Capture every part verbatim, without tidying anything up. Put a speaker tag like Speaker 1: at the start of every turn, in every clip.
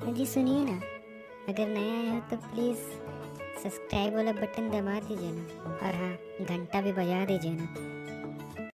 Speaker 1: जी सुनिए ना, अगर नया आए हो तो प्लीज़ सब्सक्राइब वाला बटन दबा दीजिए ना, और हाँ, घंटा भी बजा दीजिए ना।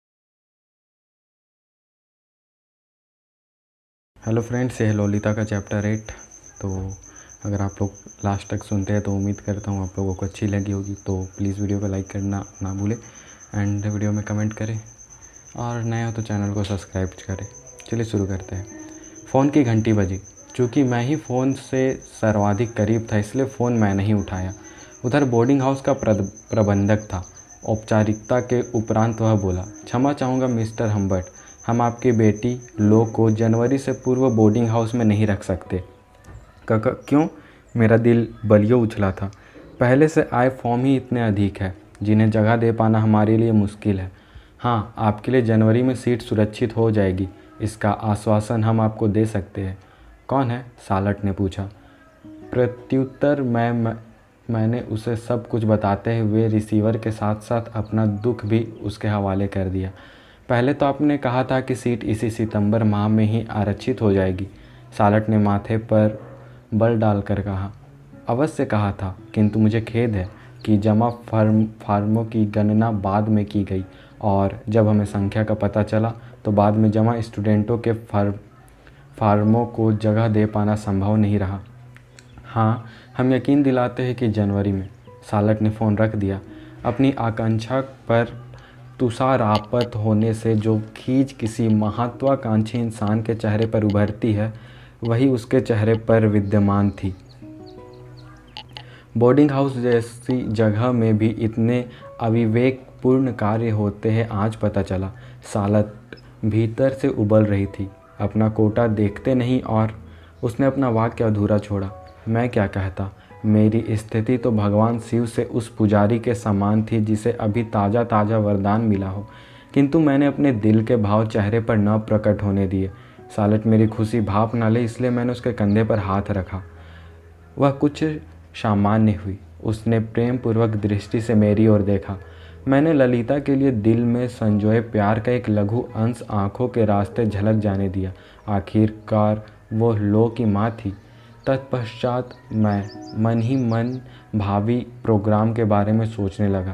Speaker 2: हेलो फ्रेंड्स, ये है ललिता का चैप्टर एट। तो अगर आप लोग लास्ट तक सुनते हैं तो उम्मीद करता हूँ आप लोगों को अच्छी लगी होगी। तो प्लीज़ वीडियो को लाइक करना ना भूलें एंड वीडियो में कमेंट करें, और नए हो तो चैनल को सब्सक्राइब करें। चलिए शुरू करते हैं। फ़ोन की घंटी बजी। चूँकि मैं ही फ़ोन से सर्वाधिक करीब था, इसलिए फ़ोन मैंने ही उठाया। उधर बोर्डिंग हाउस का प्रबंधक था। औपचारिकता के उपरांत वह बोला, क्षमा चाहूँगा मिस्टर हम्बर्ट, हम आपकी बेटी लो को जनवरी से पूर्व बोर्डिंग हाउस में नहीं रख सकते। काका क्यों? मेरा दिल बलियो उछला था। पहले से आए फॉर्म ही इतने अधिक है जिन्हें जगह दे पाना हमारे लिए मुश्किल है। हाँ, आपके लिए जनवरी में सीट सुरक्षित हो जाएगी, इसका आश्वासन हम आपको दे सकते हैं। कौन है? सालट ने पूछा। प्रत्युत्तर मैं, मैं मैंने उसे सब कुछ बताते हुए रिसीवर के साथ साथ अपना दुख भी उसके हवाले कर दिया। पहले तो आपने कहा था कि सीट इसी सितंबर माह में ही आरक्षित हो जाएगी। सालट ने माथे पर बल डालकर कहा। अवश्य कहा था, किंतु मुझे खेद है कि जमा फर्म फार्मों की गणना बाद में की गई, और जब हमें संख्या का पता चला तो बाद में जमा स्टूडेंटों के फर्म फार्मों को जगह दे पाना संभव नहीं रहा। हाँ, हम यकीन दिलाते हैं कि जनवरी में। सालट ने फ़ोन रख दिया। अपनी आकांक्षा पर तुषारापत होने से जो खींच किसी महत्वाकांक्षी इंसान के चेहरे पर उभरती है, वही उसके चेहरे पर विद्यमान थी। बोर्डिंग हाउस जैसी जगह में भी इतने अविवेकपूर्ण कार्य होते हैं, आज पता चला। सालट भीतर से उबल रही थी। अपना कोटा देखते नहीं, और उसने अपना वाक्य अधूरा छोड़ा। मैं क्या कहता? मेरी स्थिति तो भगवान शिव से उस पुजारी के समान थी जिसे अभी ताज़ा ताज़ा वरदान मिला हो, किंतु मैंने अपने दिल के भाव चेहरे पर न प्रकट होने दिए। सालट मेरी खुशी भाप न ले, इसलिए मैंने उसके कंधे पर हाथ रखा। वह कुछ सामान्य हुई। उसने प्रेम पूर्वक दृष्टि से मेरी ओर देखा। मैंने ललिता के लिए दिल में संजोए प्यार का एक लघु अंश आंखों के रास्ते झलक जाने दिया। आखिरकार वो लो की माँ थी। तत्पश्चात मैं मन ही मन भावी प्रोग्राम के बारे में सोचने लगा।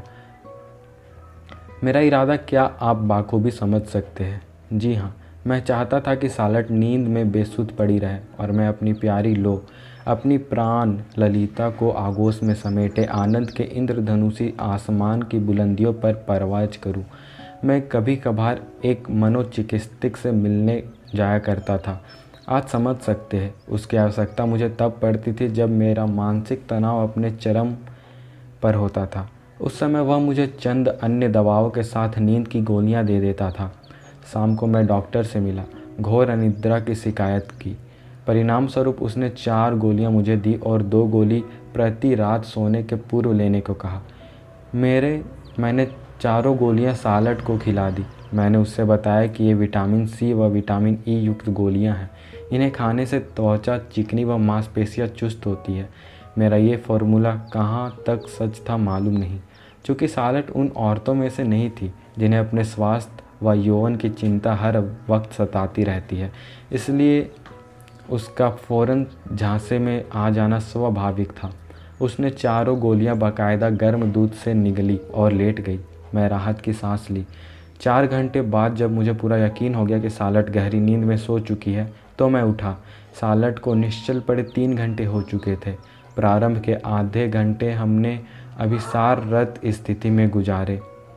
Speaker 2: मेरा इरादा क्या आप बाखूबी समझ सकते हैं? जी हाँ, मैं चाहता था कि सालट नींद में बेसुध पड़ी रहे और मैं अपनी प्यारी लो, अपनी प्राण ललिता को आगोश में समेटे आनंद के इंद्रधनुषी आसमान की बुलंदियों पर परवाज करूं। मैं कभी कभार एक मनोचिकित्सक से मिलने जाया करता था। आज समझ सकते हैं, उसकी आवश्यकता मुझे तब पड़ती थी जब मेरा मानसिक तनाव अपने चरम पर होता था। उस समय वह मुझे चंद अन्य दवाओं के साथ नींद की गोलियां दे देता था। शाम को मैं डॉक्टर से मिला, घोर अनिद्रा की शिकायत की। परिणाम स्वरूप उसने चार गोलियां मुझे दी और दो गोली प्रति रात सोने के पूर्व लेने को कहा। मेरे मैंने चारों गोलियां सालट को खिला दी। मैंने उससे बताया कि ये विटामिन सी व विटामिन ई युक्त गोलियां हैं। इन्हें खाने से त्वचा चिकनी व मांसपेशियां चुस्त होती है। मेरा ये फॉर्मूला कहाँ तक सच था मालूम नहीं। चूँकि सालट उन औरतों में से नहीं थी जिन्हें अपने स्वास्थ्य व यौवन की चिंता हर वक्त सताती रहती है, इसलिए उसका फ़ौरन झांसे में आ जाना स्वाभाविक था। उसने चारों गोलियां बाकायदा गर्म दूध से निगली और लेट गई। मैं राहत की सांस ली। चार घंटे बाद जब मुझे पूरा यकीन हो गया कि सालट गहरी नींद में सो चुकी है, तो मैं उठा। सालट को निश्चल पड़े तीन घंटे हो चुके थे। प्रारंभ के आधे घंटे हमने अभिसाररत स्थिति में गुजारे।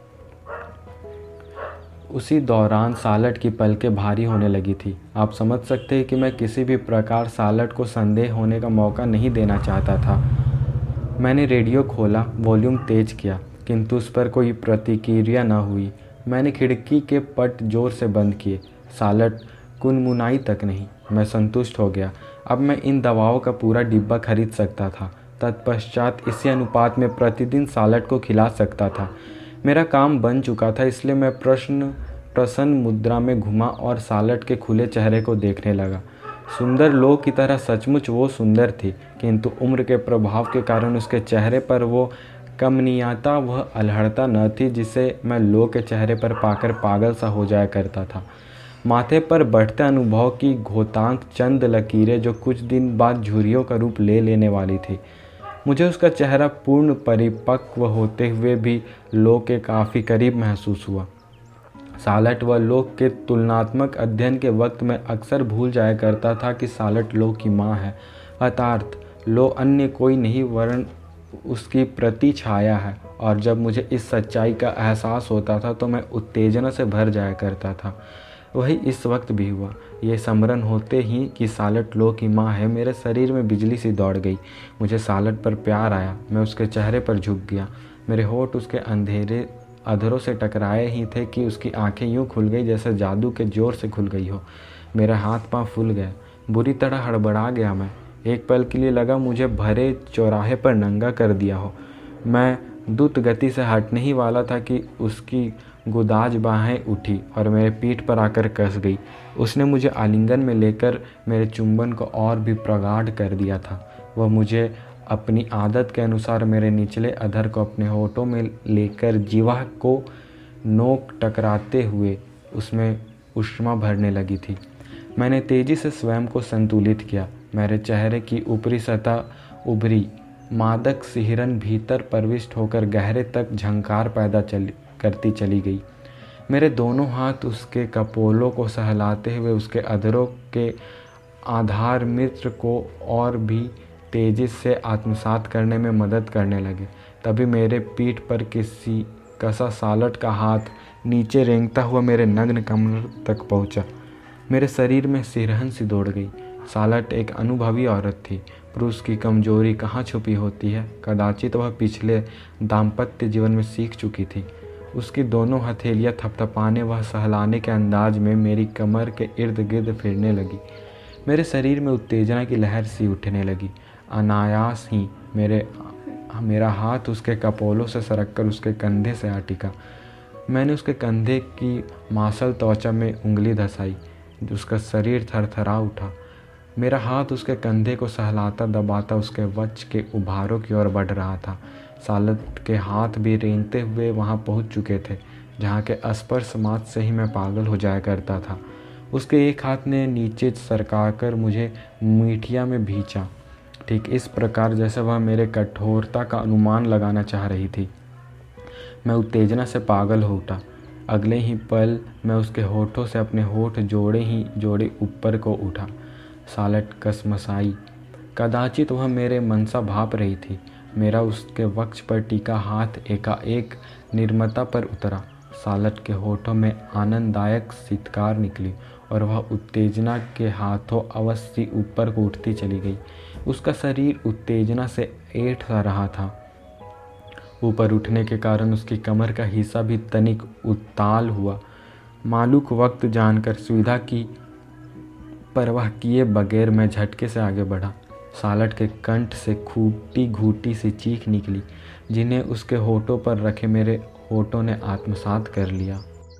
Speaker 2: उसी दौरान सालट की पलकें भारी होने लगी थी। आप समझ सकते हैं कि मैं किसी भी प्रकार सालट को संदेह होने का मौका नहीं देना चाहता था। मैंने रेडियो खोला, वॉल्यूम तेज किया, किंतु उस पर कोई प्रतिक्रिया न हुई। मैंने खिड़की के पट जोर से बंद किए। सालट कुनमुनाई तक नहीं। मैं संतुष्ट हो गया। अब मैं इन दवाओं का पूरा डिब्बा खरीद सकता था। तत्पश्चात इसी अनुपात में प्रतिदिन सालट को खिला सकता था। मेरा काम बन चुका था, इसलिए मैं प्रश्न प्रसन्न मुद्रा में घुमा और सालट के खुले चेहरे को देखने लगा। सुंदर लो की तरह सचमुच वो सुंदर थी, किंतु उम्र के प्रभाव के कारण उसके चेहरे पर वो कमनीयता व अल्हड़ता न थी जिसे मैं लो के चेहरे पर पाकर पागल सा हो जाया करता था। माथे पर बढ़ते अनुभव की घोतांक चंद लकीरें जो कुछ दिन बाद झुर्रियों का रूप ले लेने वाली थी। मुझे उसका चेहरा पूर्ण परिपक्व होते हुए भी लो के काफ़ी करीब महसूस हुआ। सालट व लोक के तुलनात्मक अध्ययन के वक्त मैं अक्सर भूल जाया करता था कि सालट लो की माँ है, अर्थात लो अन्य कोई नहीं वरन उसकी प्रति छाया है। और जब मुझे इस सच्चाई का एहसास होता था तो मैं उत्तेजना से भर जाया करता था। वही इस वक्त भी हुआ। ये स्मरण होते ही कि सालट लो की माँ है, मेरे शरीर में बिजली सी दौड़ गई। मुझे सालट पर प्यार आया। मैं उसके चेहरे पर झुक गया। मेरे होठ उसके अंधेरे अधरों से टकराए ही थे कि उसकी आंखें यूं खुल गई जैसे जादू के जोर से खुल गई हो। मेरा हाथ पांव फूल गया, बुरी तरह हड़बड़ा गया मैं। एक पल के लिए लगा मुझे भरे चौराहे पर नंगा कर दिया हो। मैं द्रुत गति से हटने ही वाला था कि उसकी गुदाज बाहें उठी और मेरे पीठ पर आकर कस गई। उसने मुझे आलिंगन में लेकर मेरे चुंबन को और भी प्रगाढ़ कर दिया था। वह मुझे अपनी आदत के अनुसार मेरे निचले अधर को अपने होठों में लेकर जीवा को नोक टकराते हुए उसमें ऊष्मा भरने लगी थी। मैंने तेजी से स्वयं को संतुलित किया। मेरे चेहरे की ऊपरी सतह उभरी मादक सिहरन भीतर प्रविष्ट होकर गहरे तक झंकार पैदा चली करती चली गई। मेरे दोनों हाथ उसके कपोलों को सहलाते हुए उसके अधरों के आधार मित्र को और भी तेजी से आत्मसात करने में मदद करने लगे। तभी मेरे पीठ पर किसी कसा सालट का हाथ नीचे रेंगता हुआ मेरे नग्न कमर तक पहुंचा। मेरे शरीर में सिरहन सी दौड़ गई। सालट एक अनुभवी औरत थी। पुरुष की कमजोरी कहाँ छुपी होती है, कदाचित वह पिछले दाम्पत्य जीवन में सीख चुकी थी। उसकी दोनों हथेलियाँ थपथपाने व सहलाने के अंदाज में मेरी कमर के इर्द गिर्द फिरने लगी। मेरे शरीर में उत्तेजना की लहर सी उठने लगी। अनायास ही मेरे मेरा हाथ उसके कपोलों से सरककर उसके कंधे से आ टिका। मैंने उसके कंधे की मांसल त्वचा में उंगली धसाई। उसका शरीर थरथरा उठा। मेरा हाथ उसके कंधे को सहलाता दबाता उसके वक्ष के उभारों की ओर बढ़ रहा था। सालट के हाथ भी रेंगते हुए वहां पहुंच चुके थे जहां के स्पर्श मात्र से ही मैं पागल हो जाया करता था। उसके एक हाथ ने नीचे सरकाकर मुझे मीठिया में भींचा, ठीक इस प्रकार जैसे वह मेरे कठोरता का अनुमान लगाना चाह रही थी। मैं उत्तेजना से पागल हो उठा। अगले ही पल मैं उसके होठों से अपने होठ जोड़े ही जोड़े ऊपर को उठा। सालट कसमसाई। कदाचित वह मेरे मनसा भाप रही थी। मेरा उसके वक्ष पर टीका हाथ एकाएक निर्मता पर उतरा। सालट के होठों में आनंददायक सीतकार निकली और वह उत्तेजना के हाथों अवश्य ऊपर को उठती चली गई। उसका शरीर उत्तेजना से ऐठ रहा था। ऊपर उठने के कारण उसकी कमर का हिस्सा भी तनिक उत्ताल हुआ। मालूक वक्त जानकर सुविधा की परवाह किए बगैर मैं झटके से आगे बढ़ा। सालट के कंठ से खूटी घूटी सी चीख निकली, जिन्हें उसके होठों पर रखे मेरे होठों ने आत्मसात कर लिया।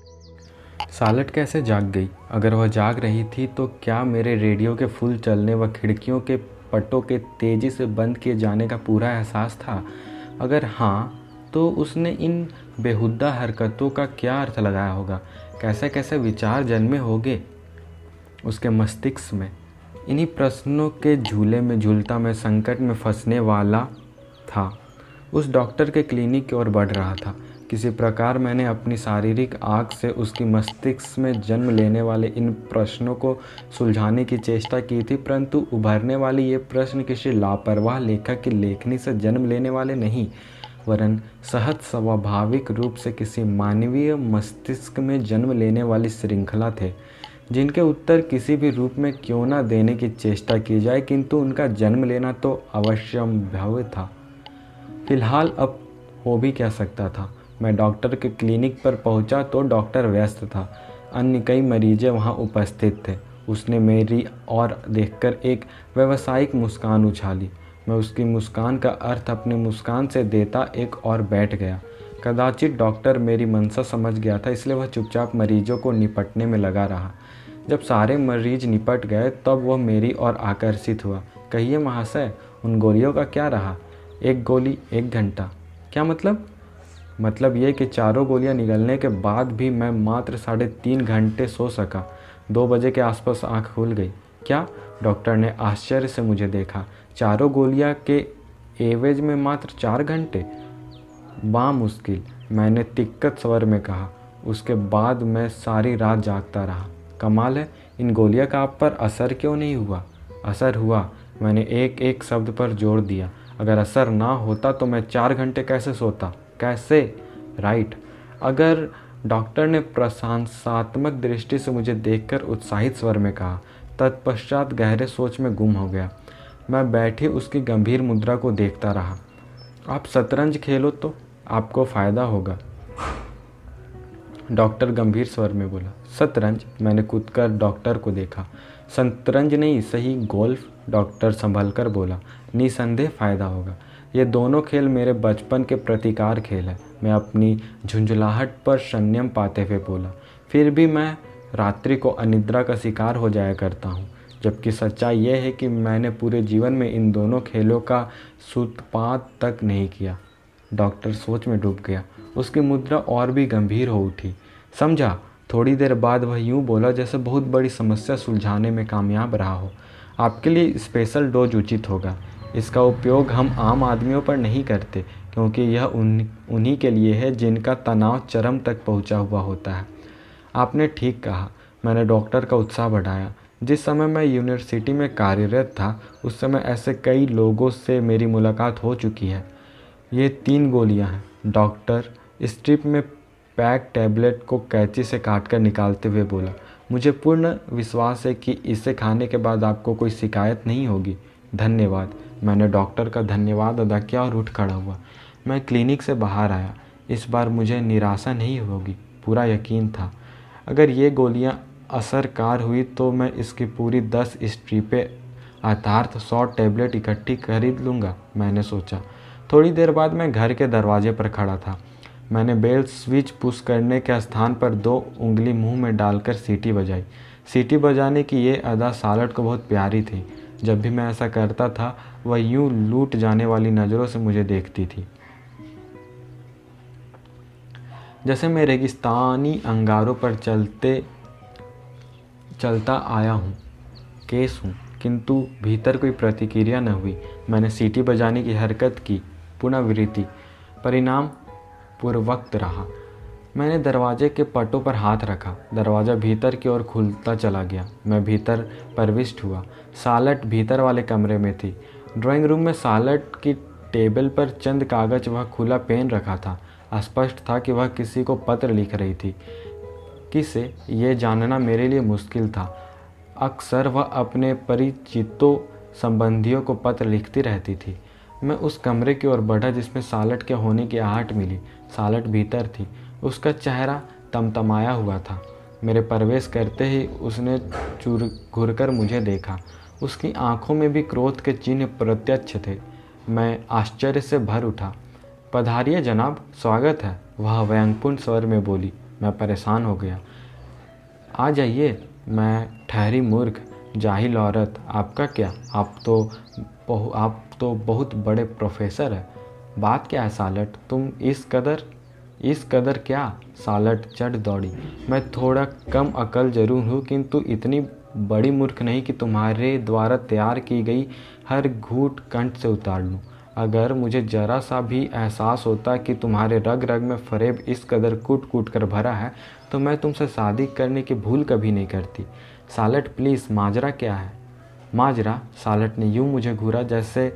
Speaker 2: सालट कैसे जाग गई? अगर वह जाग रही थी तो क्या मेरे रेडियो के फुल चलने व खिड़कियों के पटों के तेजी से बंद किए जाने का पूरा एहसास था? अगर हाँ, तो उसने इन बेहुदा हरकतों का क्या अर्थ लगाया होगा? कैसे कैसे विचार जन्मे होंगे उसके मस्तिष्क में? इन्हीं प्रश्नों के झूले में झूलता मैं संकट में फंसने वाला था। उस डॉक्टर के क्लिनिक की ओर बढ़ रहा था। किसी प्रकार मैंने अपनी शारीरिक आँख से उसकी मस्तिष्क में जन्म लेने वाले इन प्रश्नों को सुलझाने की चेष्टा की थी, परंतु उभरने वाले ये प्रश्न किसी लापरवाह लेखक की लेखनी से जन्म लेने वाले नहीं, वरन सहज स्वाभाविक रूप से किसी मानवीय मस्तिष्क में जन्म लेने वाली श्रृंखला थे, जिनके उत्तर किसी भी रूप में क्यों न देने की चेष्टा की जाए, किंतु उनका जन्म लेना तो अवश्यंभावी था। फिलहाल अब हो भी क्या सकता था। मैं डॉक्टर के क्लिनिक पर पहुंचा तो डॉक्टर व्यस्त था। अन्य कई मरीजें वहां उपस्थित थे। उसने मेरी ओर देखकर एक व्यावसायिक मुस्कान उछाली। मैं उसकी मुस्कान का अर्थ अपनी मुस्कान से देता एक और बैठ गया। कदाचित डॉक्टर मेरी मंशा समझ गया था, इसलिए वह चुपचाप मरीजों को निपटने में लगा रहा। जब सारे मरीज निपट गए तब वह मेरी ओर आकर्षित हुआ। कहिए महाशय, उन गोलियों का क्या रहा? एक गोली एक घंटा। क्या मतलब? मतलब ये कि चारों गोलियां निगलने के बाद भी मैं मात्र साढ़े तीन घंटे सो सका। दो बजे के आसपास आंख खुल गई। क्या? डॉक्टर ने आश्चर्य से मुझे देखा। चारों गोलियां के एवज में मात्र चार घंटे? बामुश्किल, मैंने तिक्कत स्वर में कहा। उसके बाद मैं सारी रात जागता रहा। कमाल है, इन गोलियां का आप पर असर क्यों नहीं हुआ? असर हुआ, मैंने एक एक शब्द पर जोर दिया। अगर असर ना होता तो मैं चार घंटे कैसे सोता? कैसे? राइट। अगर डॉक्टर ने प्रशंसात्मक दृष्टि से मुझे देखकर उत्साहित स्वर में कहा। तत्पश्चात गहरे सोच में गुम हो गया। मैं बैठी उसकी गंभीर मुद्रा को देखता रहा। आप शतरंज खेलो तो आपको फ़ायदा होगा, डॉक्टर गंभीर स्वर में बोला। शतरंज? मैंने कूदकर डॉक्टर को देखा। शतरंज नहीं, सही गोल्फ, डॉक्टर संभल कर बोला। निसंदेह फ़ायदा होगा। ये दोनों खेल मेरे बचपन के प्रतिकार खेल है। मैं अपनी झुंझलाहट पर संयम पाते हुए बोला। फिर भी मैं रात्रि को अनिद्रा का शिकार हो जाया करता हूँ, जबकि सच्चाई यह है कि मैंने पूरे जीवन में इन दोनों खेलों का सूत्रपात तक नहीं किया। डॉक्टर सोच में डूब गया। उसकी मुद्रा और भी गंभीर हो उठी। समझा? थोड़ी देर बाद वह यूं बोला जैसे बहुत बड़ी समस्या सुलझाने में कामयाब रहा हो। आपके लिए स्पेशल डोज उचित होगा। इसका उपयोग हम आम आदमियों पर नहीं करते, क्योंकि यह उन उन्हीं के लिए है जिनका तनाव चरम तक पहुंचा हुआ होता है। आपने ठीक कहा, मैंने डॉक्टर का उत्साह बढ़ाया। जिस समय मैं यूनिवर्सिटी में कार्यरत था, उस समय ऐसे कई लोगों से मेरी मुलाकात हो चुकी है। ये तीन गोलियां हैं, डॉक्टर स्ट्रिप में पैक टैबलेट को कैंची से काटकर निकालते हुए बोला। मुझे पूर्ण विश्वास है कि इसे खाने के बाद आपको कोई शिकायत नहीं होगी। धन्यवाद। मैंने डॉक्टर का धन्यवाद अदा किया और उठ खड़ा हुआ। मैं क्लिनिक से बाहर आया। इस बार मुझे निराशा नहीं होगी, पूरा यकीन था। अगर ये गोलियां असरकार हुई तो मैं इसकी पूरी दस स्ट्रिपें अर्थात सौ टैबलेट इकट्ठी खरीद लूँगा, मैंने सोचा। थोड़ी देर बाद मैं घर के दरवाजे पर खड़ा था। मैंने बेल स्विच पुश करने के स्थान पर दो उंगली मुंह में डालकर सीटी बजाई। सीटी बजाने की ये अदा सालट को बहुत प्यारी थी। जब भी मैं ऐसा करता था, वह यूं लूट जाने वाली नज़रों से मुझे देखती थी, जैसे मैं रेगिस्तानी अंगारों पर चलते चलता आया हूँ, केस हूँ। किंतु भीतर कोई प्रतिक्रिया न हुई। मैंने सीटी बजाने की हरकत की, पुनरावृत्ति, परिणाम पूर्वक्त रहा। मैंने दरवाजे के पटों पर हाथ रखा। दरवाज़ा भीतर की ओर खुलता चला गया। मैं भीतर प्रविष्ट हुआ। सालट भीतर वाले कमरे में थी। ड्राइंग रूम में सालट की टेबल पर चंद कागज व खुला पेन रखा था। स्पष्ट था कि वह किसी को पत्र लिख रही थी। किसे, ये जानना मेरे लिए मुश्किल था। अक्सर वह अपने परिचितों संबंधियों को पत्र लिखती रहती थी। मैं उस कमरे की ओर बढ़ा जिसमें सालट के होने की आहट मिली। सालट भीतर थी। उसका चेहरा तमतमाया हुआ था। मेरे प्रवेश करते ही उसने चूर घूरकर मुझे देखा। उसकी आंखों में भी क्रोध के चिन्ह प्रत्यक्ष थे। मैं आश्चर्य से भर उठा। पधारिए जनाब, स्वागत है, वह व्यंगपूर्ण स्वर में बोली। मैं परेशान हो गया। आ जाइए। मैं ठहरी मूर्ख, जाहिल औरत, आपका क्या? आप तो बहु आप तो बहुत बड़े प्रोफेसर हैं। बात क्या है सालट? तुम इस कदर इस कदर क्या? सालट चढ़ दौड़ी। मैं थोड़ा कम अकल जरूर हूँ, किंतु इतनी बड़ी मूर्ख नहीं कि तुम्हारे द्वारा तैयार की गई हर घूंट कंठ से उतार लूँ। अगर मुझे जरा सा भी एहसास होता कि तुम्हारे रग रग में फरेब इस कदर कूट कूट कर भरा है, तो मैं तुमसे शादी करने की भूल कभी नहीं करती। सालट प्लीज़, माजरा क्या है? माजरा? सालट ने यूं मुझे घूरा जैसे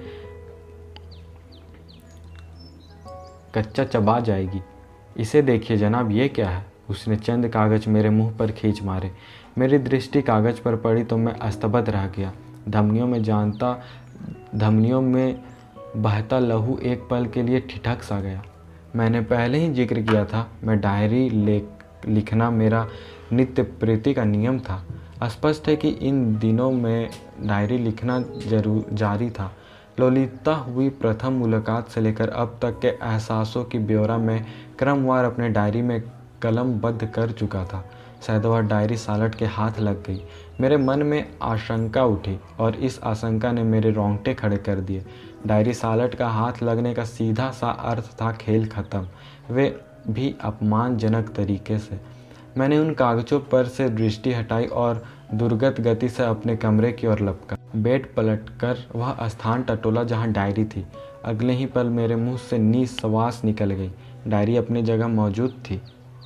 Speaker 2: कच्चा चबा जाएगी। इसे देखिए जनाब, ये क्या है? उसने चंद कागज मेरे मुंह पर खींच मारे। मेरी दृष्टि कागज पर पड़ी तो मैं स्तब्ध रह गया। धमनियों में जानता धमनियों में बहता लहू एक पल के लिए ठिठक सा गया। मैंने पहले ही जिक्र किया था, मैं डायरी ले लिखना मेरा नित्य प्रीति का नियम था। स्पष्ट है कि इन दिनों में डायरी लिखना जरूर जारी था। ललिता हुई प्रथम मुलाकात से लेकर अब तक के एहसासों की ब्यौरा में क्रमवार अपने डायरी में कलमबद्ध कर चुका था। शायद वह डायरी सालट के हाथ लग गई। मेरे मन में आशंका उठी और इस आशंका ने मेरे रोंगटे खड़े कर दिए। डायरी सालट का हाथ लगने का सीधा सा अर्थ था खेल खत्म, वे भी अपमानजनक तरीके से। मैंने उन कागजों पर से दृष्टि हटाई और दुर्गत गति से अपने कमरे की ओर लपका। बेड पलटकर वह स्थान टटोला जहां डायरी थी। अगले ही पल मेरे मुंह से निश्वास निकल गई। डायरी अपनी जगह मौजूद थी।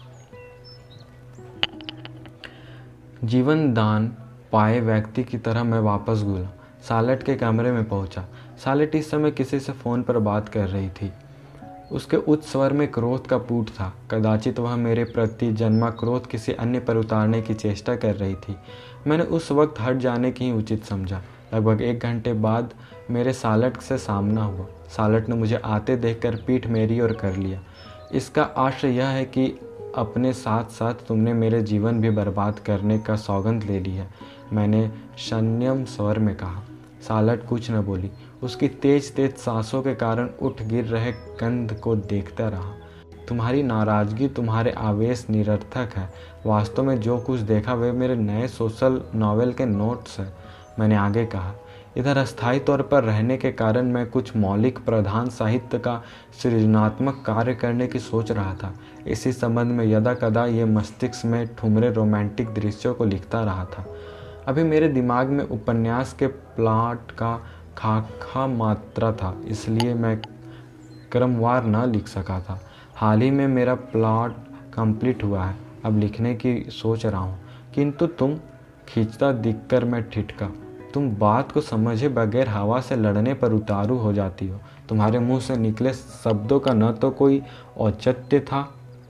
Speaker 2: जीवन दान पाए व्यक्ति की तरह मैं वापस घुला। सालेट के कमरे में पहुंचा। सालेट इस समय किसी से फ़ोन पर बात कर रही थी। उसके उच्च स्वर में क्रोध का पूट था। कदाचित वह मेरे प्रति जन्मा क्रोध किसी अन्य पर उतारने की चेष्टा कर रही थी। मैंने उस वक्त हट जाने की ही उचित समझा। लगभग एक घंटे बाद मेरे सालेट से सामना हुआ। सालेट ने मुझे आते देखकर पीठ मेरी ओर कर लिया। इसका आश्चर्य यह है कि अपने साथ साथ तुमने मेरे जीवन भी बर्बाद करने का सौगंध ले ली है, मैंने संयम स्वर में कहा। सालेट कुछ न बोली। उसकी तेज तेज सांसों के कारण उठ गिर रहे कंध को देखता रहा। तुम्हारी नाराजगी, तुम्हारे आवेश निरर्थक है। वास्तव में जो कुछ देखा वे मेरे नए सोशल नॉवेल के नोट्स हैं, मैंने आगे कहा। इधर अस्थायी तौर पर रहने के कारण मैं कुछ मौलिक प्रधान साहित्य का सृजनात्मक कार्य करने की सोच रहा था। इसी संबंध में यदा कदा ये मस्तिष्क में ठुमरे रोमांटिक दृश्यों को लिखता रहा था। अभी मेरे दिमाग में उपन्यास के प्लॉट का खाका मात्रा था, इसलिए मैं क्रमवार न लिख सका था। हाल ही में मेरा प्लॉट कंप्लीट हुआ है, अब लिखने की सोच रहा हूँ। किंतु तुम खींचता दिखकर मैं ठिठका। तुम बात को समझे बगैर हवा से लड़ने पर उतारू हो जाती हो। तुम्हारे मुंह से निकले शब्दों का न तो कोई औचित्य था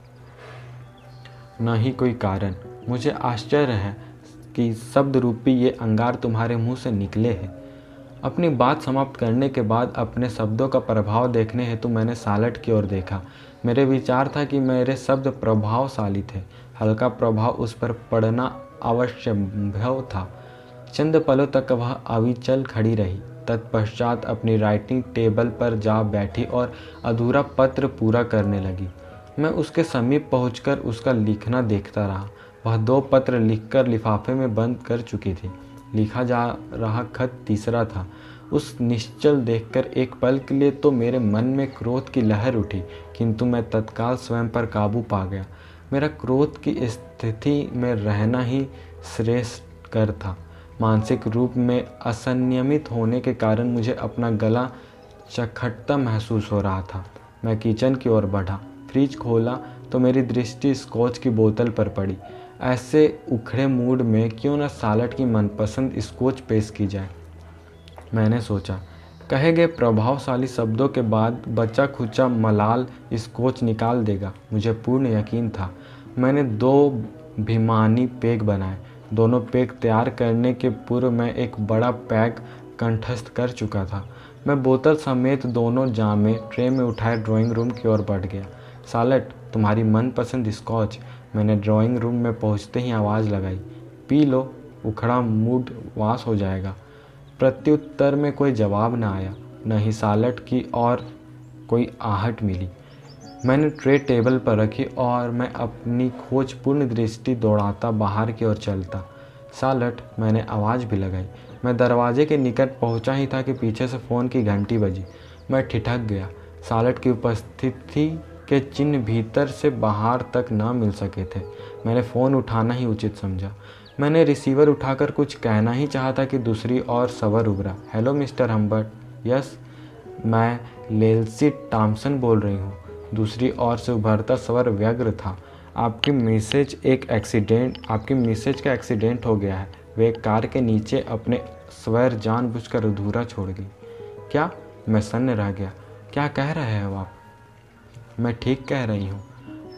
Speaker 2: न ही कोई कारण। मुझे आश्चर्य है कि शब्द रूपी ये अंगार तुम्हारे मुंह से निकले हैं। अपनी बात समाप्त करने के बाद अपने शब्दों का प्रभाव देखने हेतु मैंने सालेट की ओर देखा। मेरे विचार था कि मेरे शब्द प्रभावशाली थे। हल्का प्रभाव उस पर पड़ना आवश्यक था। चंद पलों तक वह अविचल खड़ी रही। तत्पश्चात अपनी राइटिंग टेबल पर जा बैठी और अधूरा पत्र पूरा करने लगी। मैं उसके समीप पहुंचकर उसका लिखना देखता रहा। वह दो पत्र लिखकर लिफाफे में बंद कर चुकी थी। लिखा जा रहा खत तीसरा था। उस निश्चल देखकर एक पल के लिए तो मेरे मन में क्रोध की लहर उठी, किंतु मैं तत्काल स्वयं पर काबू पा गया। मेरा क्रोध की स्थिति में रहना ही श्रेष्ठ कर था। मानसिक रूप में असंयमित होने के कारण मुझे अपना गला चखटता महसूस हो रहा था। मैं किचन की ओर बढ़ा। फ्रिज खोला तो मेरी दृष्टि स्कॉच की बोतल पर पड़ी। ऐसे उखड़े मूड में क्यों न सालेट की मनपसंद स्कॉच पेश की जाए, मैंने सोचा। कहे गए प्रभावशाली शब्दों के बाद बचा खुचा मलाल स्कॉच निकाल देगा, मुझे पूर्ण यकीन था। मैंने दो भिमानी पेग बनाए। दोनों पेग तैयार करने के पूर्व मैं एक बड़ा पैक कंठस्थ कर चुका था। मैं बोतल समेत दोनों जामे ट्रे में उठाए ड्राइंग रूम की ओर बढ़ गया। सालेट, तुम्हारी मनपसंद स्कॉच, मैंने ड्राइंग रूम में पहुंचते ही आवाज़ लगाई। पी लो, उखड़ा मूड वास हो जाएगा। प्रत्युत्तर में कोई जवाब न आया, न ही सालेट की और कोई आहट मिली। मैंने ट्रे टेबल पर रखी और मैं अपनी खोजपूर्ण दृष्टि दौड़ाता बाहर की ओर चलता। सालेट, मैंने आवाज़ भी लगाई। मैं दरवाजे के निकट पहुंचा ही था कि पीछे से फ़ोन की घंटी बजी। मैं ठिठक गया। सालेट की उपस्थिति के चिन्ह भीतर से बाहर तक न मिल सके थे। मैंने फ़ोन उठाना ही उचित समझा। मैंने रिसीवर उठाकर कुछ कहना ही चाहा था कि दूसरी ओर स्वर उभरा। Hello mister Humbert. यस, मैं लेल्सी टॉमसन बोल रही हूँ। दूसरी ओर से उभरता स्वर व्यग्र था। आपकी मैसेज एक एक्सीडेंट आपकी मैसेज का एक्सीडेंट हो गया है। वे कार के नीचे अपने स्वर जानबूझकर अधूरा छोड़ गई। क्या? मैं सन्न रह गया। क्या कह रहे हो आप? मैं ठीक कह रही हूँ।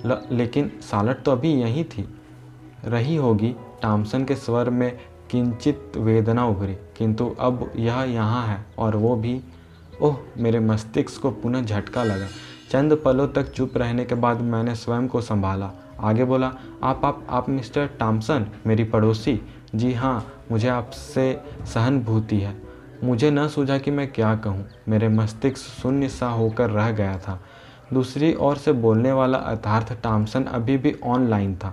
Speaker 2: लेकिन सालेट तो अभी यहीं थी। रही होगी। टॉमसन के स्वर में किंचित वेदना उभरी। किंतु अब यह यहाँ है और वो भी। ओह, मेरे मस्तिष्क को पुनः झटका लगा। चंद पलों तक चुप रहने के बाद मैंने स्वयं को संभाला। आगे बोला, आप आप आप मिस्टर टॉमसन, मेरी पड़ोसी? जी हाँ, मुझे आपसे सहानुभूति है। मुझे न सूझा कि मैं क्या कहूँ। मेरे मस्तिष्क शून्य सा होकर रह गया था। दूसरी ओर से बोलने वाला अर्थात टॉमसन अभी भी ऑनलाइन था।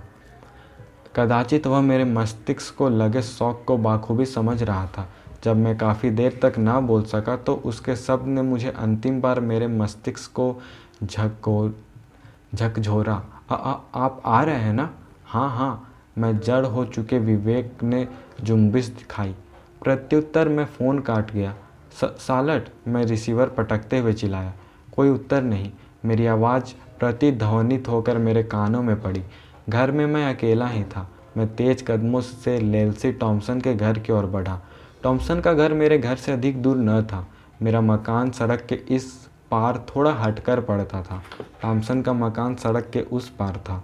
Speaker 2: कदाचित वह मेरे मस्तिष्क को लगे शौक को बाखूबी समझ रहा था। जब मैं काफ़ी देर तक ना बोल सका तो उसके शब्द ने मुझे अंतिम बार मेरे मस्तिष्क को झको झकझोरा। आ, आ, आप आ रहे हैं ना? हाँ हाँ, मैं जड़ हो चुके विवेक ने जुम्बिश दिखाई। प्रत्युत्तर में फ़ोन काट गया। सालट, मैं रिसीवर पटकते हुए चिल्लाया। कोई उत्तर नहीं। मेरी आवाज़ प्रतिध्वनित होकर मेरे कानों में पड़ी। घर में मैं अकेला ही था। मैं तेज कदमों से लेल्सी टॉमसन के घर की ओर बढ़ा। टॉमसन का घर मेरे घर से अधिक दूर न था। मेरा मकान सड़क के इस पार थोड़ा हटकर पड़ता था। टॉमसन का मकान सड़क के उस पार था।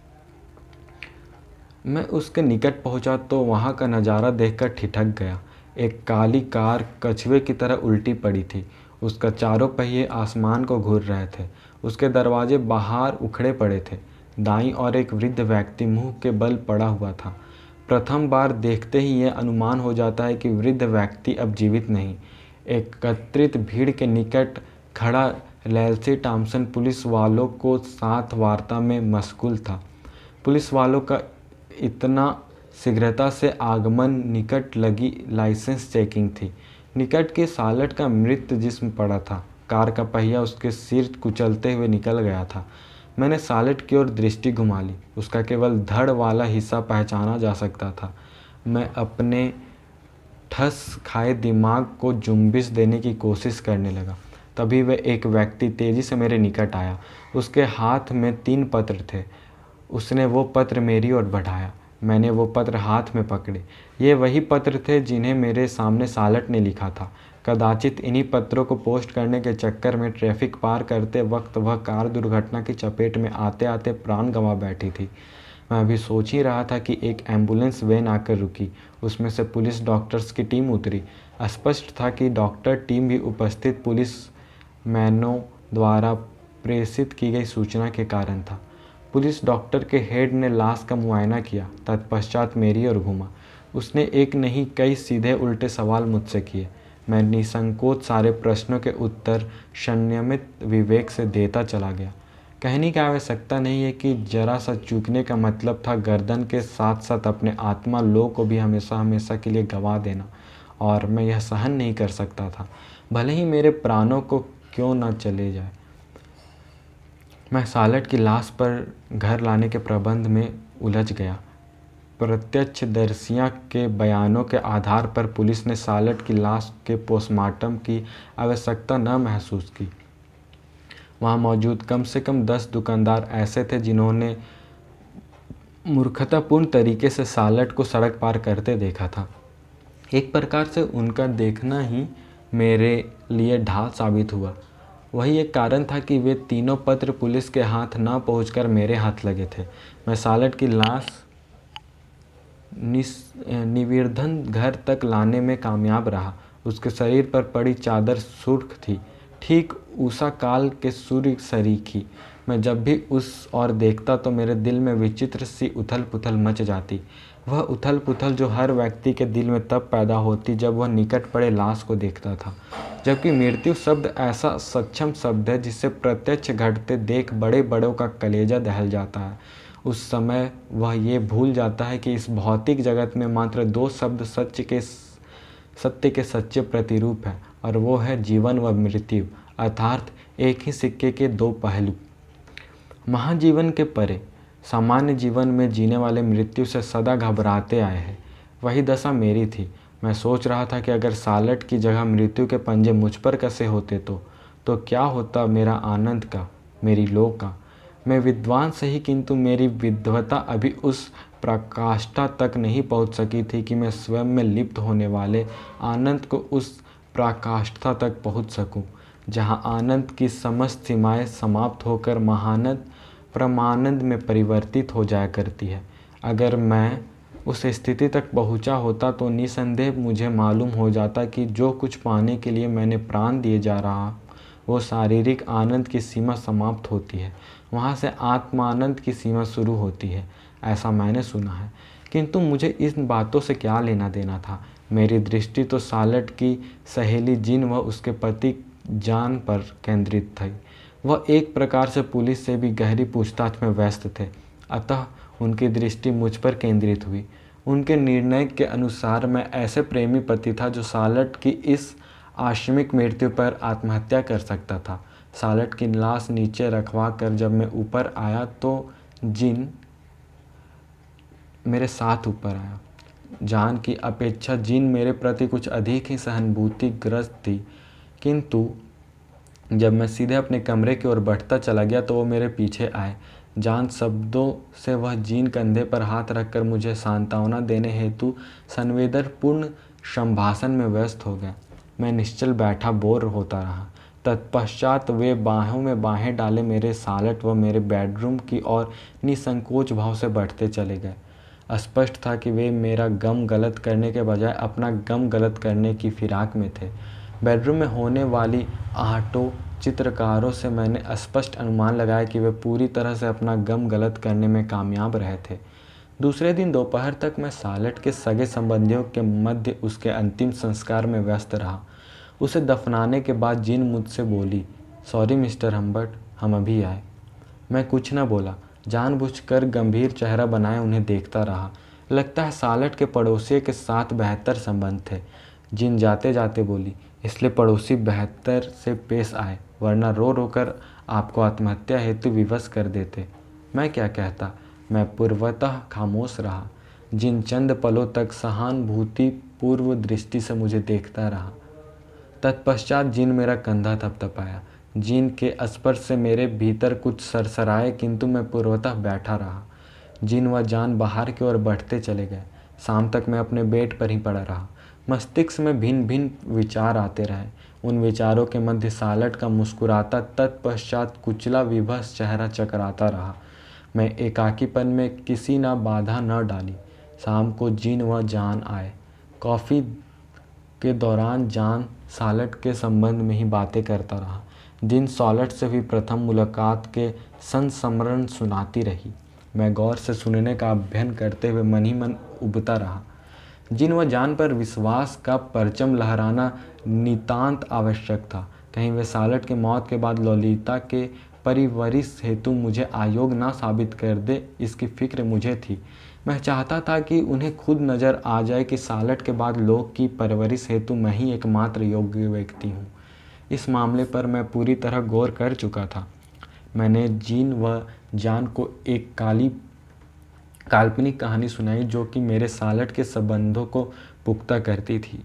Speaker 2: मैं उसके निकट पहुंचा तो वहां का नज़ारा देखकर ठिठक गया। एक काली कार कछुए की तरह उल्टी पड़ी थी। उसका चारों पहिए आसमान को घूर रहे थे। उसके दरवाजे बाहर उखड़े पड़े थे। दाईं ओर एक वृद्ध व्यक्ति मुंह के बल पड़ा हुआ था। प्रथम बार देखते ही यह अनुमान हो जाता है कि वृद्ध व्यक्ति अब जीवित नहीं। एकत्रित भीड़ के निकट खड़ा लेल्सी टॉमसन पुलिस वालों को साथ वार्ता में मशगूल था। पुलिस वालों का इतना शीघ्रता से आगमन निकट लगी लाइसेंस चेकिंग थी। निकट के सालट का मृत जिस्म पड़ा था। कार का पहिया उसके सिर कुचलते हुए निकल गया था। मैंने सालट की ओर दृष्टि घुमा ली। उसका केवल धड़ वाला हिस्सा पहचाना जा सकता था। मैं अपने ठस खाए दिमाग को जुम्बिश देने की कोशिश करने लगा। तभी वह एक व्यक्ति तेजी से मेरे निकट आया। उसके हाथ में तीन पत्र थे। उसने वो पत्र मेरी ओर बढ़ाया। मैंने वो पत्र हाथ में पकड़े। ये वही पत्र थे जिन्हें मेरे सामने सालट ने लिखा था। कदाचित इन्हीं पत्रों को पोस्ट करने के चक्कर में ट्रैफिक पार करते वक्त वह कार दुर्घटना की चपेट में आते आते प्राण गंवा बैठी थी। मैं अभी सोच ही रहा था कि एक एम्बुलेंस वैन आकर रुकी। उसमें से पुलिस डॉक्टर्स की टीम उतरी। स्पष्ट था कि डॉक्टर टीम भी उपस्थित पुलिस मैनों द्वारा प्रेषित की गई सूचना के कारण था। पुलिस डॉक्टर के हेड ने लाश का मुआयना किया। तत्पश्चात मेरी ओर घूमा। उसने एक नहीं कई सीधे उल्टे सवाल मुझसे किए। मैं निसंकोच सारे प्रश्नों के उत्तर संयमित विवेक से देता चला गया। कहने की आवश्यकता नहीं है कि जरा सा चूकने का मतलब था गर्दन के साथ साथ अपने आत्मा लो को भी हमेशा हमेशा के लिए गंवा देना, और मैं यह सहन नहीं कर सकता था, भले ही मेरे प्राणों को क्यों न चले जाए। मैं सालट की लाश पर घर लाने के प्रबंध में उलझ गया। प्रत्यक्षदर्शियों के बयानों के आधार पर पुलिस ने सालट की लाश के पोस्टमार्टम की आवश्यकता न महसूस की। वहाँ मौजूद कम से कम दस दुकानदार ऐसे थे जिन्होंने मूर्खतापूर्ण तरीके से सालट को सड़क पार करते देखा था। एक प्रकार से उनका देखना ही मेरे लिए ढाल साबित हुआ। वही एक कारण था कि वे तीनों पत्र पुलिस के हाथ न पहुंचकर मेरे हाथ लगे थे। मैं सालट की लाश निर्विघ्न घर तक लाने में कामयाब रहा। उसके शरीर पर पड़ी चादर सुर्ख थी, ठीक उषा काल के सूर्य सरीखी। मैं जब भी उस ओर देखता तो मेरे दिल में विचित्र सी उथल पुथल मच जाती। वह उथल पुथल जो हर व्यक्ति के दिल में तब पैदा होती जब वह निकट पड़े लाश को देखता था। जबकि मृत्यु शब्द ऐसा सक्षम शब्द है जिससे प्रत्यक्ष घटते देख बड़े बड़ों का कलेजा दहल जाता है। उस समय वह ये भूल जाता है कि इस भौतिक जगत में मात्र दो शब्द सत्य के सत्य के सच्चे प्रतिरूप है, और वो है जीवन व मृत्यु, अर्थात एक ही सिक्के के दो पहलू। महाजीवन के परे सामान्य जीवन में जीने वाले मृत्यु से सदा घबराते आए हैं। वही दशा मेरी थी। मैं सोच रहा था कि अगर सालट की जगह मृत्यु के पंजे मुझ पर कसे होते तो तो क्या होता मेरा आनंद का, मेरी लो का। मैं विद्वान सही, किंतु मेरी विद्वता अभी उस प्रकाष्ठा तक नहीं पहुंच सकी थी कि मैं स्वयं में लिप्त होने वाले आनंद को उस प्रकाष्ठा तक पहुंच सकूं, जहां आनंद की समस्त सीमाएं समाप्त होकर महानंद परमानंद में परिवर्तित हो जाया करती है। अगर मैं उस स्थिति तक पहुंचा होता तो निसंदेह मुझे मालूम हो जाता कि जो कुछ पाने के लिए मैंने प्राण दिए जा रहा वो शारीरिक आनंद की सीमा समाप्त होती है, वहाँ से आत्मानंद की सीमा शुरू होती है। ऐसा मैंने सुना है, किंतु मुझे इन बातों से क्या लेना देना था। मेरी दृष्टि तो सालट की सहेली जिन व उसके पति जान पर केंद्रित थी। वह एक प्रकार से पुलिस से भी गहरी पूछताछ में व्यस्त थे, अतः उनकी दृष्टि मुझ पर केंद्रित हुई। उनके निर्णय के अनुसार मैं ऐसे प्रेमी पति था जो सालट की इस आकस्मिक मृत्यु पर आत्महत्या कर सकता था। सालट की लाश नीचे रखवा कर जब मैं ऊपर आया तो जिन मेरे साथ ऊपर आया। जान की अपेक्षा जीन मेरे प्रति कुछ अधिक ही सहानुभूतिग्रस्त थी, किंतु जब मैं सीधे अपने कमरे की ओर बढ़ता चला गया तो वो मेरे पीछे आए। जान शब्दों से वह जीन कंधे पर हाथ रखकर मुझे सांत्वना देने हेतु संवेदनपूर्ण संभाषण में व्यस्त हो गया। मैं निश्चल बैठा बोर होता रहा। तत्पश्चात वे बाहों में बाहें डाले मेरे सालट व मेरे बेडरूम की ओर निसंकोच भाव से बढ़ते चले गए। स्पष्ट था कि वे मेरा गम गलत करने के बजाय अपना गम गलत करने की फिराक में थे। बेडरूम में होने वाली आहटों चित्रकारों से मैंने स्पष्ट अनुमान लगाया कि वे पूरी तरह से अपना गम गलत करने में कामयाब रहे थे। दूसरे दिन दोपहर तक मैं सालट के सगे संबंधियों के मध्य उसके अंतिम संस्कार में व्यस्त रहा। उसे दफनाने के बाद जीन मुझसे बोली, सॉरी मिस्टर हम्बर्ट, हम अभी आए। मैं कुछ न बोला, जानबूझकर गंभीर चेहरा बनाए उन्हें देखता रहा। लगता है सालट के पड़ोसी के साथ बेहतर संबंध थे। जीन जाते जाते बोली, इसलिए पड़ोसी बेहतर से पेश आए, वरना रो रो कर आपको आत्महत्या हेतु विवश कर देते। मैं क्या कहता, मैं पूर्वतः खामोश रहा। जिन चंद पलों तक सहानुभूति पूर्व दृष्टि से मुझे देखता रहा। तत्पश्चात जिन मेरा कंधा थपथपाया। जिन के स्पर्श से मेरे भीतर कुछ सरसराए, किंतु मैं पूर्वतः बैठा रहा। जिन व जान बाहर की ओर बढ़ते चले गए। शाम तक मैं अपने बेड पर ही पड़ा रहा। मस्तिष्क में भिन्न भिन्न विचार आते रहे। उन विचारों के मध्य सालट का मुस्कुराता तत्पश्चात कुचला विभस चेहरा चकराता रहा। मैं एकाकीपन में किसी ना बाधा न डाली। शाम को जीन व जान आए। कॉफ़ी के दौरान जान सालट के संबंध में ही बातें करता रहा। जिन सालट से भी प्रथम मुलाकात के संस्मरण सुनाती रही। मैं गौर से सुनने का अभ्यन करते हुए मन ही मन उबता रहा। जिन व जान पर विश्वास का परचम लहराना नितांत आवश्यक था। कहीं वे सालट के मौत के बाद ललिता के परिवरिश हेतु मुझे अयोग्य ना साबित कर दे, इसकी फिक्र मुझे थी। मैं चाहता था कि उन्हें खुद नज़र आ जाए कि सालट के बाद लोग की परवरिश हेतु मैं ही एकमात्र योग्य व्यक्ति हूँ। इस मामले पर मैं पूरी तरह गौर कर चुका था। मैंने जीन व जान को एक काली काल्पनिक कहानी सुनाई जो कि मेरे सालट के संबंधों को पुख्ता करती थी।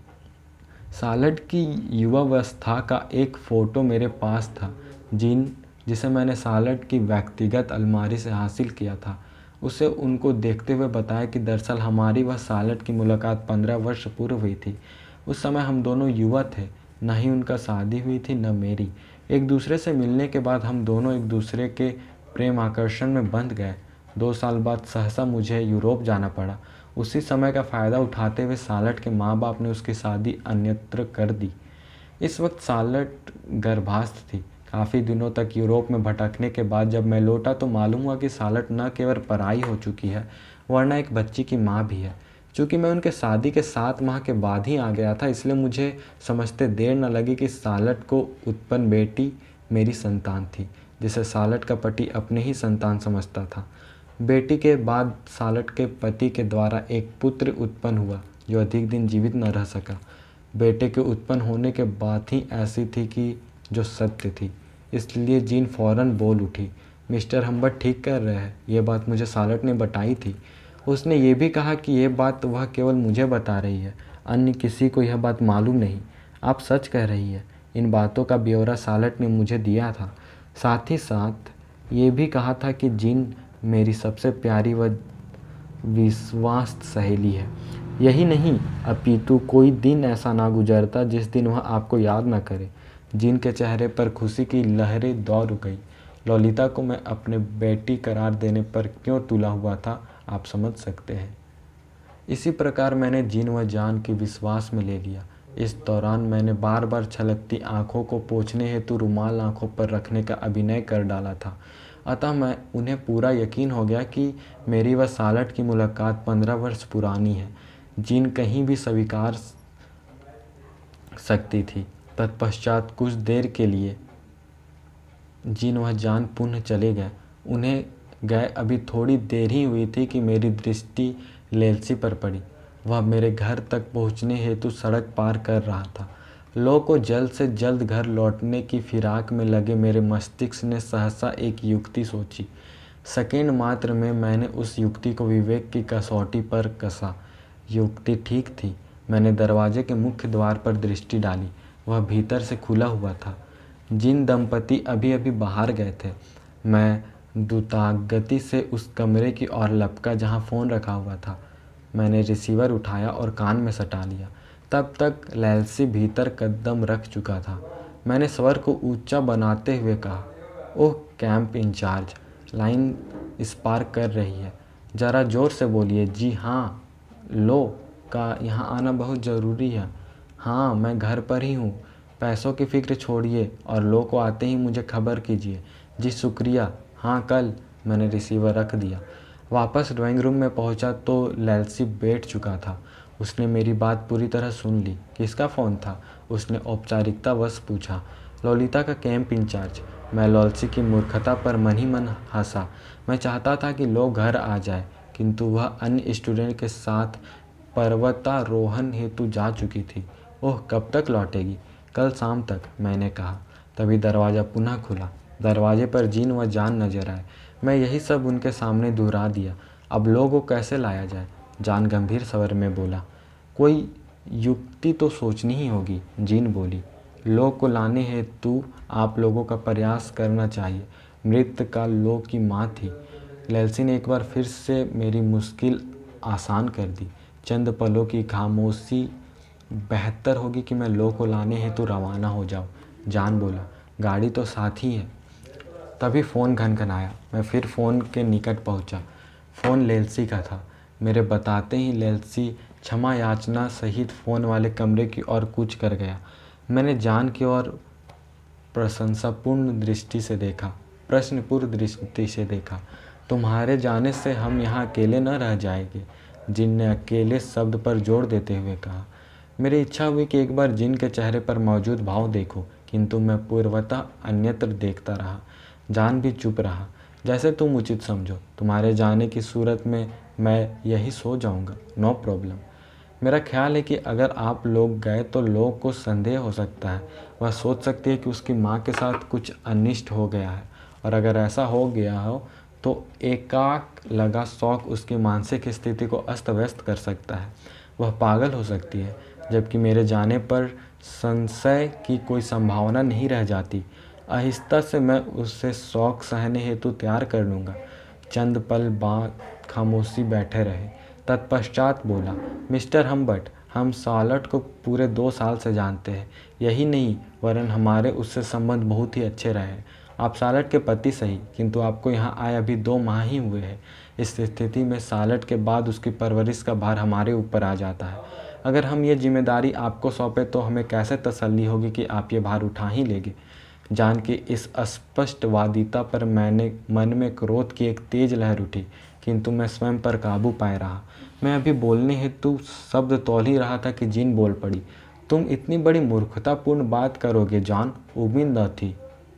Speaker 2: सालट की युवावस्था का एक फ़ोटो मेरे पास था, जिन जिसे मैंने सालट की व्यक्तिगत अलमारी से हासिल किया था। उसे उनको देखते हुए बताया कि दरअसल हमारी वह सालट की मुलाकात पंद्रह वर्ष पूर्व हुई थी। उस समय हम दोनों युवा थे, न ही उनका शादी हुई थी न मेरी। एक दूसरे से मिलने के बाद हम दोनों एक दूसरे के प्रेम आकर्षण में बंध गए। दो साल बाद सहसा मुझे यूरोप जाना पड़ा। उसी समय का फ़ायदा उठाते हुए सालट के माँ बाप ने उसकी शादी अन्यत्र कर दी। इस वक्त सालट गर्भास्थ थी। काफ़ी दिनों तक यूरोप में भटकने के बाद जब मैं लौटा तो मालूम हुआ कि सालट न केवल पराई हो चुकी है, वरना एक बच्ची की माँ भी है। चूँकि मैं उनके शादी के सात माह के बाद ही आ गया था, इसलिए मुझे समझते देर न लगी कि सालट को उत्पन्न बेटी मेरी संतान थी, जिसे सालट का पति अपने ही संतान समझता था। बेटी के बाद सालट के पति के द्वारा एक पुत्र उत्पन्न हुआ जो अधिक दिन जीवित न रह सका। बेटे के उत्पन्न होने के बाद ही ऐसी थी कि जो सत्य थी, इसलिए जीन फौरन बोल उठी, मिस्टर हम्बर्ट ठीक कर रहे हैं, ये बात मुझे सालट ने बताई थी। उसने ये भी कहा कि यह बात वह केवल मुझे बता रही है, अन्य किसी को यह बात मालूम नहीं। आप सच कह रही है। इन बातों का ब्यौरा सालट ने मुझे दिया था। साथ ही साथ ये भी कहा था कि जीन मेरी सबसे प्यारी व विश्वास सहेली है। यही नहीं, अपितु कोई दिन ऐसा ना गुजरता जिस दिन वह आपको याद ना करे। जीन के चेहरे पर खुशी की लहरें दौड़ गई। ललिता को मैं अपने बेटी करार देने पर क्यों तुला हुआ था, आप समझ सकते हैं। इसी प्रकार मैंने जीन व जान की विश्वास में ले लिया। इस दौरान मैंने बार बार छलकती आंखों को पोंछने हेतु रुमाल आंखों पर रखने का अभिनय कर डाला था। अतः मैं उन्हें पूरा यकीन हो गया कि मेरी व सालट की मुलाकात पंद्रह वर्ष पुरानी है। जीन कहीं भी स्वीकार सकती थी। तत्पश्चात कुछ देर के लिए जीन व जान पुनः चले गए। उन्हें गए अभी थोड़ी देर ही हुई थी कि मेरी दृष्टि लेल्सी पर पड़ी। वह मेरे घर तक पहुंचने हेतु सड़क पार कर रहा था। लो को जल्द से जल्द घर लौटने की फिराक में लगे मेरे मस्तिष्क ने सहसा एक युक्ति सोची। सेकेंड मात्र में मैंने उस युक्ति को विवेक की कसौटी पर कसा। युक्ति ठीक थी। मैंने दरवाजे के मुख्य द्वार पर दृष्टि डाली। वह भीतर से खुला हुआ था। जिन दंपति अभी अभी बाहर गए थे। मैं द्रुतगति से उस कमरे की ओर लपका जहाँ फ़ोन रखा हुआ था। मैंने रिसीवर उठाया और कान में सटा लिया। तब तक लेल्सी भीतर कदम रख चुका था। मैंने स्वर को ऊंचा बनाते हुए कहा, oh camp incharge, line spark कर रही है, ज़रा ज़ोर से बोलिए। जी हाँ, लो का यहाँ आना बहुत ज़रूरी है। हाँ, मैं घर पर ही हूँ। पैसों की फ़िक्र छोड़िए और लो को आते ही मुझे खबर कीजिए। जी शुक्रिया। हाँ कल। मैंने रिसीवर रख दिया। वापस ड्राइंग रूम में पहुंचा तो लेल्सी बैठ चुका था। उसने मेरी बात पूरी तरह सुन ली। किसका फ़ोन था? उसने औपचारिकतावश पूछा। ललिता का कैंप इंचार्ज। मैं लेल्सी की मूर्खता पर मन ही मन हंसा। मैं चाहता था कि लोग घर आ जाए, किंतु वह अन्य स्टूडेंट के साथ पर्वतारोहण हेतु जा चुकी थी। ओह, कब तक लौटेगी? कल शाम तक, मैंने कहा। तभी दरवाज़ा पुनः खुला। दरवाजे पर जीन व जान नजर आए। मैं यही सब उनके सामने दोहरा दिया। अब लोगों को कैसे लाया जाए? जान गंभीर स्वर में बोला। कोई युक्ति तो सोचनी ही होगी, जीन बोली। लोग को लाने हेतु आप लोगों का प्रयास करना चाहिए। मृत का लोग की माँ थी। लेल्सी ने एक बार फिर से मेरी मुश्किल आसान कर दी। चंद पलों की खामोशी। बेहतर होगी कि मैं लोग को लाने हेतु रवाना हो जाऊं, जान बोला। गाड़ी तो साथ ही है। तभी फ़ोन घनघनाया। मैं फिर फ़ोन के निकट पहुंचा। फ़ोन लेल्सी का था। मेरे बताते ही लेल्सी क्षमा याचना सहित फ़ोन वाले कमरे की ओर कूच कर गया। मैंने जान की ओर प्रशंसापूर्ण दृष्टि से देखा प्रश्नपूर्ण दृष्टि से देखा। तुम्हारे जाने से हम यहाँ अकेले न रह जाएंगे, जिन ने अकेले शब्द पर जोर देते हुए कहा। मेरी इच्छा हुई कि एक बार जिन के चेहरे पर मौजूद भाव देखूं, किंतु मैं पूर्वतः अन्यत्र देखता रहा। जान भी चुप रहा। जैसे तुम उचित समझो। तुम्हारे जाने की सूरत में मैं यही सो जाऊंगा, नो प्रॉब्लम। मेरा ख्याल है कि अगर आप लोग गए तो लोग को संदेह हो सकता है। वह सोच सकती है कि उसकी माँ के साथ कुछ अनिष्ट हो गया है, और अगर ऐसा हो गया हो तो एकाक लगा शौक उसकी मानसिक स्थिति को अस्त व्यस्त कर सकता है। वह पागल हो सकती है। जबकि मेरे जाने पर संशय की कोई संभावना नहीं रह जाती। आहिस्ता से मैं उससे शौक सहने हेतु तैयार कर लूँगा। चंद पल बाद खामोशी बैठे रहे। तत्पश्चात बोला, मिस्टर हम्बर्ट, हम सालट को पूरे दो साल से जानते हैं। यही नहीं, वरन हमारे उससे संबंध बहुत ही अच्छे रहे। आप सालट के पति सही, किंतु आपको यहाँ आए अभी दो माह ही हुए हैं। इस स्थिति में सालट के बाद उसकी परवरिश का भार हमारे ऊपर आ जाता है। अगर हम ये जिम्मेदारी आपको सौंपे तो हमें कैसे तसल्ली होगी कि आप ये भार उठा ही लेंगे। जान की इस अस्पष्टवादिता पर मैंने मन में क्रोध की एक तेज लहर उठी, किंतु मैं स्वयं पर काबू पाए रहा। मैं अभी बोलने हेतु शब्द तौल ही रहा था कि जीन बोल पड़ी। तुम इतनी बड़ी मूर्खतापूर्ण बात करोगे जॉन, उम्मीद न थी।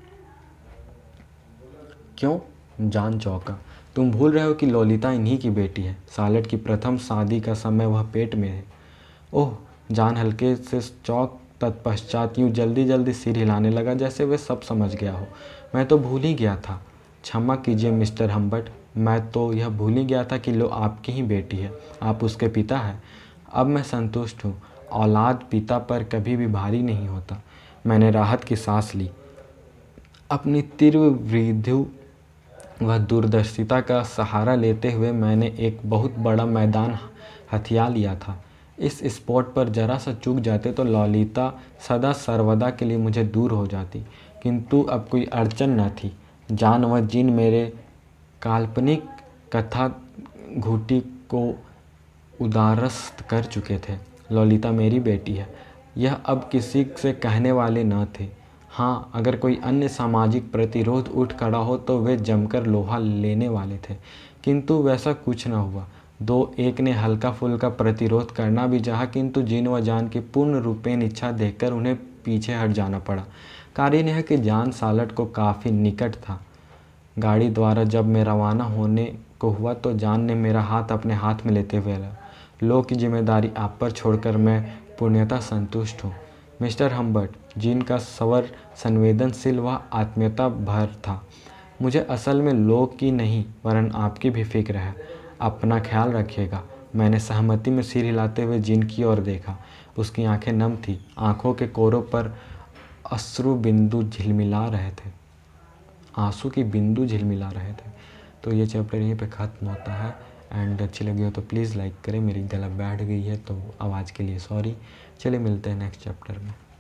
Speaker 2: क्यों? जान चौंका। तुम भूल रहे हो कि ललिता इन्हीं की बेटी है। सालट की प्रथम शादी का समय वह पेट में है। ओह, जान हल्के से चौंक। तत्पश्चात यूँ जल्दी जल्दी सिर हिलाने लगा जैसे वह सब समझ गया हो। मैं तो भूल ही गया था। क्षमा कीजिए मिस्टर हम्बर्ट, मैं तो यह भूल ही गया था कि लो आपकी ही बेटी है। आप उसके पिता हैं। अब मैं संतुष्ट हूँ। औलाद पिता पर कभी भी भारी नहीं होता। मैंने राहत की सांस ली। अपनी तीव्र वृद्धि व दूरदर्शिता का सहारा लेते हुए मैंने एक बहुत बड़ा मैदान हथिया लिया था। इस स्पॉट पर जरा सा चूक जाते तो ललिता सदा सर्वदा के लिए मुझे दूर हो जाती, किंतु अब कोई अड़चन न थी। जान व जीन मेरे काल्पनिक कथा घूटी को उदारस्त कर चुके थे। ललिता मेरी बेटी है, यह अब किसी से कहने वाले न थे। हाँ, अगर कोई अन्य सामाजिक प्रतिरोध उठ खड़ा हो तो वे जमकर लोहा लेने वाले थे, किंतु वैसा कुछ न हुआ। दो एक ने हल्का फुल्का प्रतिरोध करना भी चाहा, किंतु जीन व जान की पूर्ण रूपेण इच्छा देखकर उन्हें पीछे हट जाना पड़ा। कारण यह कि जान सालट को काफ़ी निकट था। गाड़ी द्वारा जब मैं रवाना होने को हुआ तो जान ने मेरा हाथ अपने हाथ में लेते हुए कहा, लो की जिम्मेदारी आप पर छोड़कर मैं पूर्णतः संतुष्ट हूँ। मिस्टर हम्बर्ट, जीन का स्वर संवेदनशील व आत्मीयता भर था। मुझे असल में लोग की नहीं वरन आपकी भी फिक्र है। अपना ख्याल रखिएगा। मैंने सहमति में सिर हिलाते हुए जिन की ओर देखा। उसकी आंखें नम थी, आंखों के कोरों पर अश्रु बिंदु झिलमिला रहे थे आंसू की बिंदु झिलमिला रहे थे। तो ये चैप्टर यहीं पे ख़त्म होता है। एंड अच्छी लगी हो तो प्लीज़ लाइक करें। मेरी गला बैठ गई है तो आवाज़ के लिए सॉरी। चलिए मिलते हैं नेक्स्ट चैप्टर में।